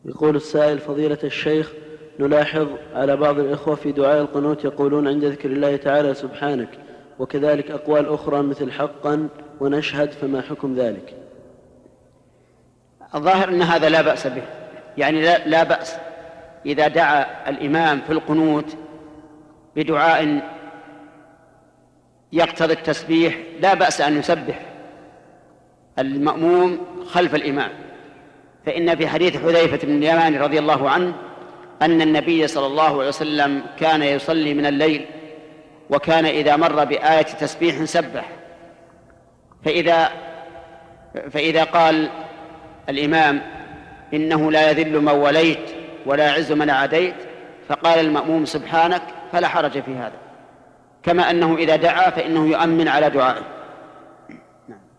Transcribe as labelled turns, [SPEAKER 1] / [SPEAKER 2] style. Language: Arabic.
[SPEAKER 1] يقول السائل: فضيلة الشيخ، نلاحظ على بعض الإخوة في دعاء القنوت يقولون عند ذكر الله تعالى سبحانك، وكذلك أقوال أخرى مثل حقا ونشهد، فما حكم ذلك؟
[SPEAKER 2] الظاهر أن هذا لا بأس به، يعني لا بأس إذا دعا الإمام في القنوت بدعاء يقتضي التسبيح لا بأس أن يسبح المأموم خلف الإمام، فإن في حديث حذيفة بن اليمان رضي الله عنه أن النبي صلى الله عليه وسلم كان يصلي من الليل، وكان إذا مر بآية تسبيح سبح، فإذا قال الإمام إنه لا يذل من وليت ولا يعز من عاديت، فقال المأموم سبحانك، فلا حرج في هذا، كما أنه إذا دعا فإنه يؤمن على دعائه.